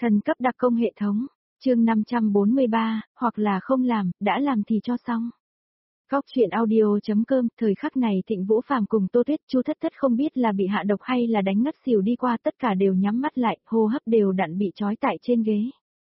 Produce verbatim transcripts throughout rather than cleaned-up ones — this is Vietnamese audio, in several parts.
Thần cấp đặc công hệ thống, chương năm trăm bốn mươi ba, hoặc là không làm, đã làm thì cho xong. Góc truyện audio.com, thời khắc này Thịnh Vũ Phàm cùng Tô Tuyết, Chu Thất Thất không biết là bị hạ độc hay là đánh ngất xỉu đi qua, tất cả đều nhắm mắt lại, hô hấp đều đặn bị trói tại trên ghế.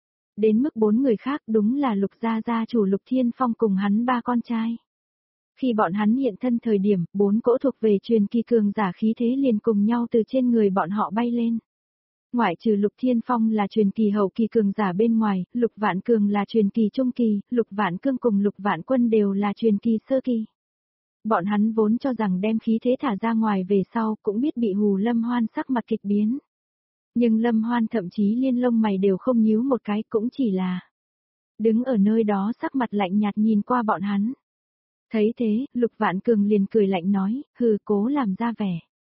Đến mức bốn người khác đúng là Lục gia gia chủ Lục Thiên Phong cùng hắn ba con trai. Khi bọn hắn hiện thân thời điểm, bốn cỗ thuộc về truyền kỳ cường giả khí thế liền cùng nhau từ trên người bọn họ bay lên. Ngoại trừ Lục Thiên Phong là truyền kỳ hậu kỳ cường giả bên ngoài, Lục Vạn Cường là truyền kỳ trung kỳ, Lục Vạn Cương cùng Lục Vạn Quân đều là truyền kỳ sơ kỳ. Bọn hắn vốn cho rằng đem khí thế thả ra ngoài về sau cũng biết bị hù, Lâm Hoan sắc mặt kịch biến. Nhưng Lâm Hoan thậm chí liên lông mày đều không nhíu một cái, cũng chỉ là đứng ở nơi đó sắc mặt lạnh nhạt nhìn qua bọn hắn. Thấy thế, Lục Vạn Cường liền cười lạnh nói, hừ, cố làm ra vẻ.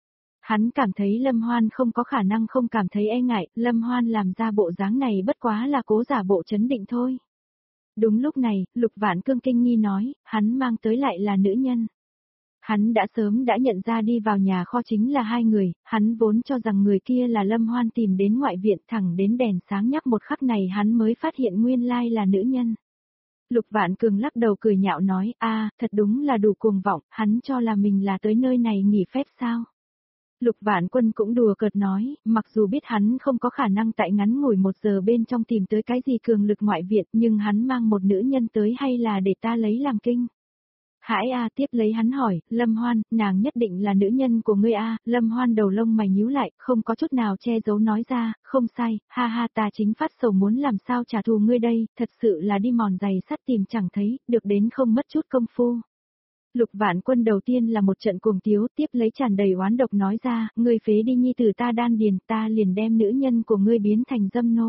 Hắn cảm thấy Lâm Hoan không có khả năng không cảm thấy e ngại, Lâm Hoan làm ra bộ dáng này bất quá là cố giả bộ chấn định thôi. Đúng lúc này, Lục Vạn Cương kinh nghi nói, hắn mang tới lại là nữ nhân. Hắn đã sớm đã nhận ra đi vào nhà kho chính là hai người, hắn vốn cho rằng người kia là Lâm Hoan tìm đến ngoại viện, thẳng đến đèn sáng nhắc một khắc này hắn mới phát hiện nguyên lai là nữ nhân. Lục Vạn Cường lắc đầu cười nhạo nói, a, thật đúng là đủ cuồng vọng, hắn cho là mình là tới nơi này nghỉ phép sao? Lục Vạn Quân cũng đùa cợt nói, mặc dù biết hắn không có khả năng tại ngắn ngủi một giờ bên trong tìm tới cái gì cường lực ngoại viện, nhưng hắn mang một nữ nhân tới hay là để ta lấy làm kinh? Hãi a, tiếp lấy hắn hỏi, Lâm Hoan, nàng nhất định là nữ nhân của ngươi a? Lâm Hoan đầu lông mày nhíu lại, không có chút nào che giấu nói ra, không sai, ha ha, ta chính phát sầu muốn làm sao trả thù ngươi đây, thật sự là đi mòn giày sắt tìm chẳng thấy, được đến không mất chút công phu. Lục Vạn Quân đầu tiên là một trận cuồng tiếu, tiếp lấy tràn đầy oán độc nói ra, ngươi phế đi nhi tử ta đan điền, ta liền đem nữ nhân của ngươi biến thành dâm nô.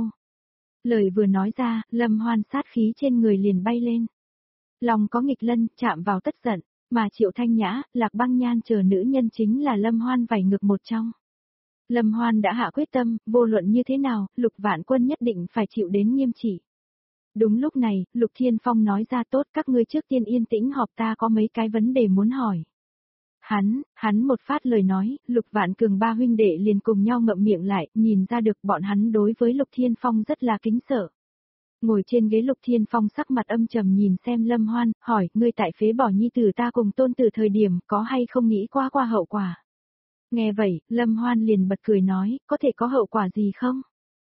Lời vừa nói ra, Lâm Hoan sát khí trên người liền bay lên. Lòng có nghịch lân, chạm vào tất giận, mà Triệu Thanh Nhã, Lạc Băng Nhan chờ nữ nhân chính là Lâm Hoan vảy ngược một trong. Lâm Hoan đã hạ quyết tâm, vô luận như thế nào, Lục Vạn Quân nhất định phải chịu đến nghiêm trị. Đúng lúc này, Lục Thiên Phong nói ra, tốt, các ngươi trước tiên yên tĩnh họp, ta có mấy cái vấn đề muốn hỏi. Hắn, hắn một phát lời nói, Lục Vạn Cường ba huynh đệ liền cùng nhau ngậm miệng lại, nhìn ra được bọn hắn đối với Lục Thiên Phong rất là kính sợ. Ngồi trên ghế Lục Thiên Phong sắc mặt âm trầm nhìn xem Lâm Hoan, hỏi, ngươi tại phế bỏ nhi tử ta cùng tôn tử thời điểm, có hay không nghĩ qua qua hậu quả? Nghe vậy, Lâm Hoan liền bật cười nói, có thể có hậu quả gì không?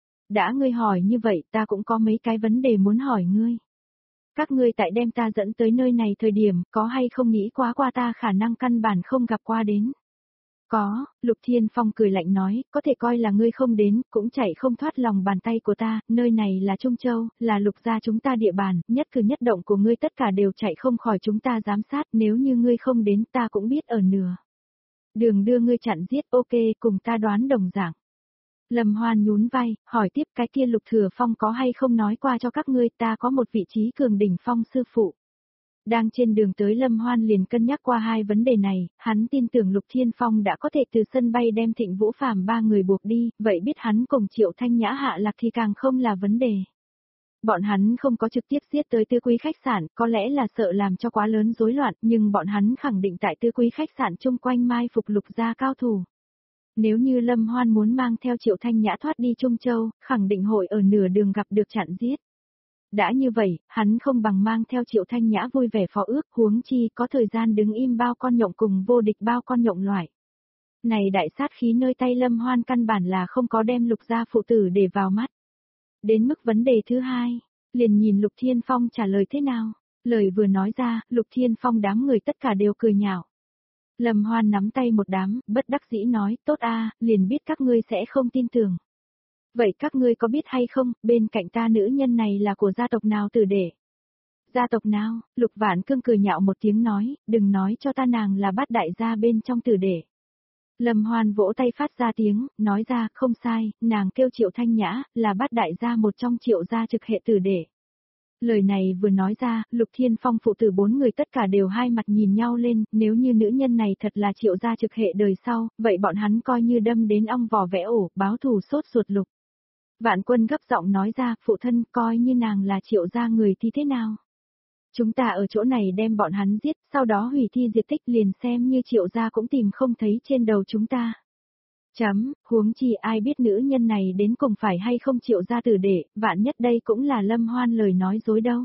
Đã ngươi hỏi như vậy, ta cũng có mấy cái vấn đề muốn hỏi ngươi. Các ngươi tại đem ta dẫn tới nơi này thời điểm, có hay không nghĩ quá qua ta khả năng căn bản không gặp qua đến? Có, Lục Thiên Phong cười lạnh nói, có thể coi là ngươi không đến, cũng chạy không thoát lòng bàn tay của ta, nơi này là Trung Châu, là Lục gia chúng ta địa bàn, nhất cử nhất động của ngươi tất cả đều chạy không khỏi chúng ta giám sát, nếu như ngươi không đến ta cũng biết ở nửa. Đường đưa ngươi chặn giết, ok, cùng ta đoán đồng dạng. Lâm Hoan nhún vai, hỏi tiếp, cái kia Lục Thừa Phong có hay không nói qua cho các ngươi, ta có một vị trí cường đỉnh phong sư phụ. Đang trên đường tới, Lâm Hoan liền cân nhắc qua hai vấn đề này, hắn tin tưởng Lục Thiên Phong đã có thể từ sân bay đem Thịnh Vũ Phàm ba người buộc đi, vậy biết hắn cùng Triệu Thanh Nhã hạ lạc thì càng không là vấn đề. Bọn hắn không có trực tiếp giết tới Tư Quý khách sạn, có lẽ là sợ làm cho quá lớn rối loạn, nhưng bọn hắn khẳng định tại Tư Quý khách sạn chung quanh mai phục Lục gia cao thủ. Nếu như Lâm Hoan muốn mang theo Triệu Thanh Nhã thoát đi Trung Châu, khẳng định hội ở nửa đường gặp được chặn giết. Đã như vậy, hắn không bằng mang theo Triệu Thanh Nhã vui vẻ phó ước, huống chi có thời gian đứng im bao con nhộng cùng vô địch bao con nhộng loại. Này đại sát khí nơi tay Lâm Hoan căn bản là không có đem Lục gia phụ tử để vào mắt. Đến mức vấn đề thứ hai, liền nhìn Lục Thiên Phong trả lời thế nào. Lời vừa nói ra, Lục Thiên Phong đám người tất cả đều cười nhạo. Lâm Hoan nắm tay một đám, bất đắc dĩ nói, tốt a, liền biết các ngươi sẽ không tin tưởng. Vậy các ngươi có biết hay không, bên cạnh ta nữ nhân này là của gia tộc nào tử đệ? Gia tộc nào? Lục Vạn Cương cười nhạo một tiếng nói, đừng nói cho ta nàng là bát đại gia bên trong tử đệ. Lâm Hoan vỗ tay phát ra tiếng, nói ra, không sai, nàng kêu Triệu Thanh Nhã, là bát đại gia một trong Triệu gia trực hệ tử đệ. Lời này vừa nói ra, Lục Thiên Phong phụ tử bốn người tất cả đều hai mặt nhìn nhau lên, nếu như nữ nhân này thật là Triệu gia trực hệ đời sau, vậy bọn hắn coi như đâm đến ong vò vẽ ổ, báo thù sốt ruột Lục. Vạn Quân gấp giọng nói ra, phụ thân coi như nàng là Triệu gia người thì thế nào? Chúng ta ở chỗ này đem bọn hắn giết, sau đó hủy thi diệt tích liền xem như Triệu gia cũng tìm không thấy trên đầu chúng ta. Chấm, huống chi ai biết nữ nhân này đến cùng phải hay không chịu ra tử đệ, vạn nhất đây cũng là Lâm Hoan lời nói dối đâu.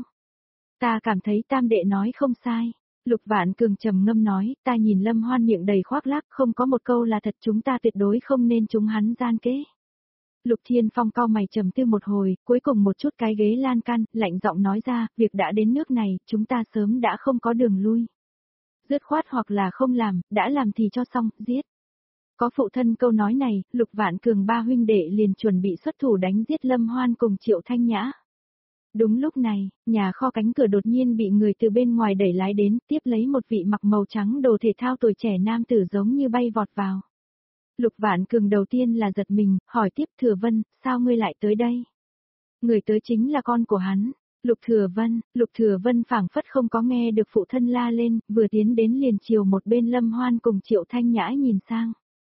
Ta cảm thấy tam đệ nói không sai. Lục Vạn Cường trầm ngâm nói, ta nhìn Lâm Hoan miệng đầy khoác lác, không có một câu là thật, chúng ta tuyệt đối không nên chúng hắn gian kế. Lục Thiên Phong cau mày trầm tư một hồi, cuối cùng một chút cái ghế lan can, lạnh giọng nói ra, việc đã đến nước này, chúng ta sớm đã không có đường lui. Dứt khoát hoặc là không làm, đã làm thì cho xong, giết. Có phụ thân câu nói này, Lục Vạn Cường ba huynh đệ liền chuẩn bị xuất thủ đánh giết Lâm Hoan cùng Triệu Thanh Nhã. Đúng lúc này, nhà kho cánh cửa đột nhiên bị người từ bên ngoài đẩy lái đến, tiếp lấy một vị mặc màu trắng đồ thể thao tuổi trẻ nam tử giống như bay vọt vào. Lục Vạn Cường đầu tiên là giật mình, hỏi tiếp Thừa Vân, sao ngươi lại tới đây? Người tới chính là con của hắn. Lục Thừa Vân, Lục Thừa Vân phảng phất không có nghe được phụ thân la lên, vừa tiến đến liền chiều một bên Lâm Hoan cùng Triệu Thanh Nhã nhìn sang.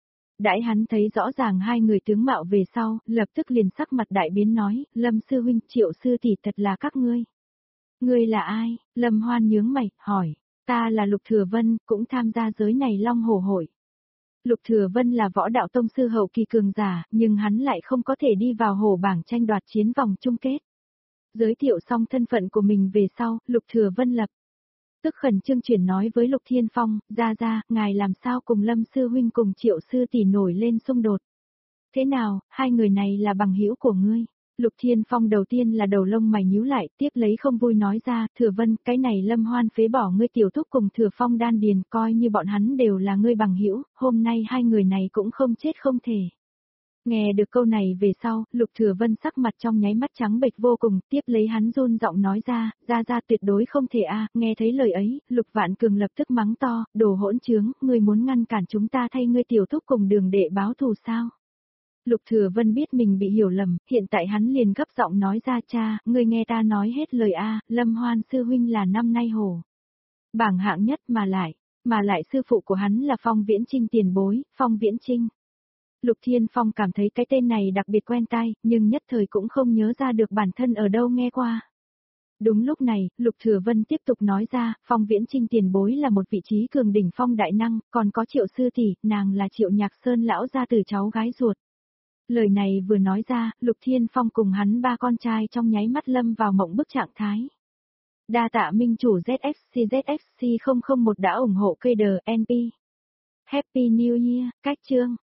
Đãi hắn thấy rõ ràng hai người tướng mạo về sau, lập tức liền sắc mặt đại biến nói, Lâm sư huynh, Triệu sư tỷ thật là các ngươi. Ngươi là ai? Lâm Hoan nhướng mày, hỏi, ta là Lục Thừa Vân, cũng tham gia giới này Long Hổ hội. Lục Thừa Vân là võ đạo tông sư hậu kỳ cường giả, nhưng hắn lại không có thể đi vào hổ bảng tranh đoạt chiến vòng chung kết. Giới thiệu xong thân phận của mình về sau, Lục Thừa Vân lập tức khẩn trương chuyển nói với Lục Thiên Phong, ra ra, ngài làm sao cùng Lâm sư huynh cùng Triệu sư tỷ nổi lên xung đột. Thế nào, hai người này là bằng hữu của ngươi? Lục Thiên Phong đầu tiên là đầu lông mày nhíu lại, tiếp lấy không vui nói ra, Thừa Vân, cái này Lâm Hoan phế bỏ ngươi tiểu thúc cùng Thừa Phong đan điền, coi như bọn hắn đều là ngươi bằng hữu, hôm nay hai người này cũng không chết không thể. Nghe được câu này về sau, Lục Thừa Vân sắc mặt trong nháy mắt trắng bệch vô cùng, tiếp lấy hắn run giọng nói ra, ra ra tuyệt đối không thể a. Nghe thấy lời ấy, Lục Vạn Cường lập tức mắng to, đồ hỗn trướng, ngươi muốn ngăn cản chúng ta thay ngươi tiểu thúc cùng Đường đệ báo thù sao? Lục Thừa Vân biết mình bị hiểu lầm, hiện tại hắn liền gấp giọng nói ra, cha, ngươi nghe ta nói hết lời a, Lâm Hoan sư huynh là năm nay hổ bảng hạng nhất mà lại, mà lại sư phụ của hắn là Phong Viễn Trinh tiền bối, Phong Viễn Trinh. Lục Thiên Phong cảm thấy cái tên này đặc biệt quen tai, nhưng nhất thời cũng không nhớ ra được bản thân ở đâu nghe qua. Đúng lúc này, Lục Thừa Vân tiếp tục nói ra, Phong Viễn Trinh tiền bối là một vị trí cường đỉnh phong đại năng, còn có Triệu sư tỷ, nàng là Triệu Nhạc Sơn lão gia tử cháu gái ruột. Lời này vừa nói ra, Lục Thiên Phong cùng hắn ba con trai trong nháy mắt lâm vào mộng bức trạng thái. Đa tạ minh chủ Z F C Z F C không không một đã ủng hộ cây đờ en pê. Happy New Year, cách chương.